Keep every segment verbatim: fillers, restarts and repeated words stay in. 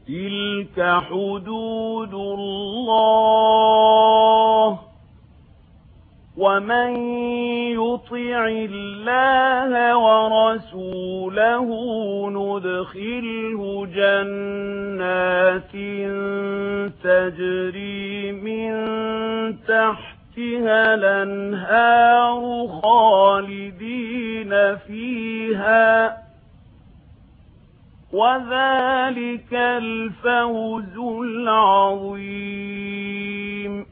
تلك حدود الله ومن يطع الله ورسوله ندخله جنات تجري من تحتها الأنهار خالدين فيها وذلك الفوز العظيم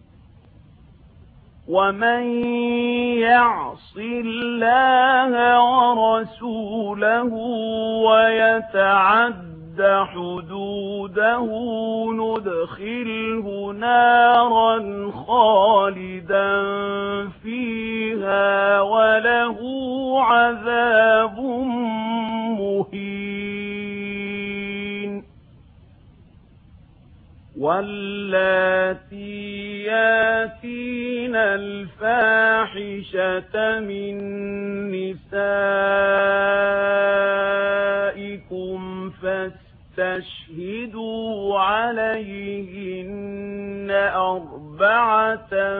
ومن يعص الله ورسوله ويتعد حدوده ندخله نارا خالدا فيها وله عذاب مهين واللاتي ياتين الفاحشة من نسائكم فاستشهدوا عليهن أربعة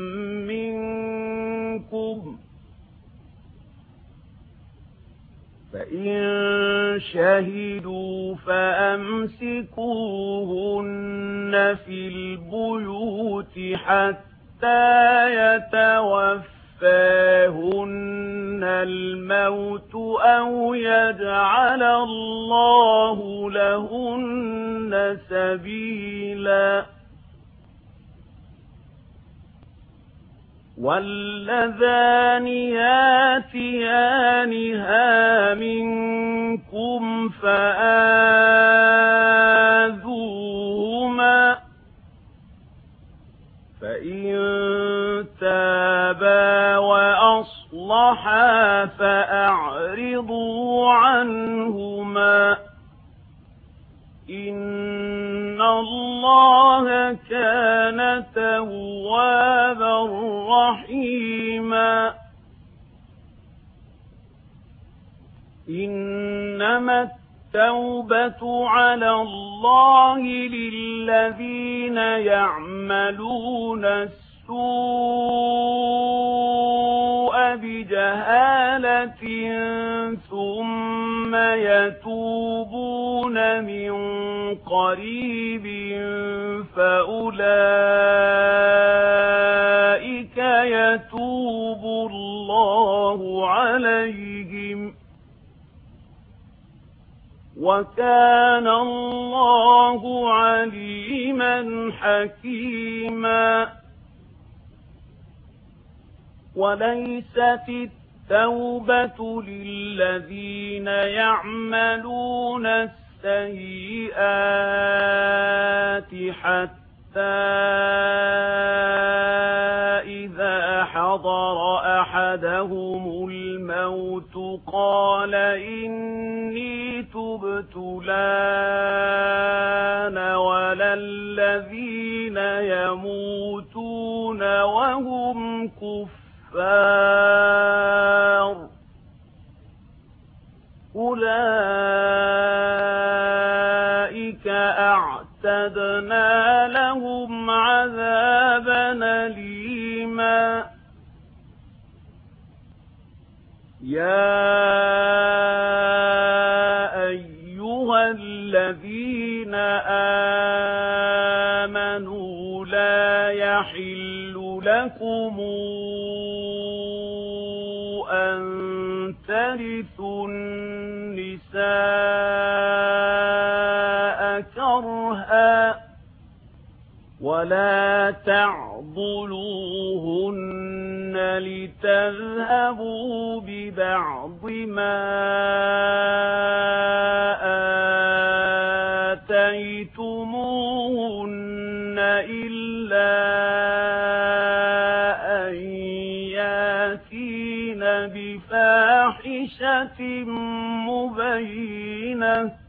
منكم فإن شهدوا فأمسكوهن في البيوت حتى يتوفاهن الموت أو يجعل الله لهن سبيلا واللذان ياتيانها منكم فآذوهما فإن تابا وأصلحا فأعرضوا عنهما إن الله كان توابا رحيما إنما التوبة على الله للذين يعملون السوء بجهالة ثم يتوبون من قريب فأولئك يتوب الله عليهم وكان الله عليما حكيما وليست التوبة للذين يعملون السيئات حتى إذا حضر أحدهم الموت قال إني تبت الآن ولا الذين يموتون وهم كفار أولئك أعتدنا لهم عذابا أليما يا أيها الذين آمنوا لا يحل لكم أن ترثوا النساء كرها ولا تعضلوهن لتذهبوا ببعض ما آتيتموهن إلا أن ياتين بفاحشة مبينة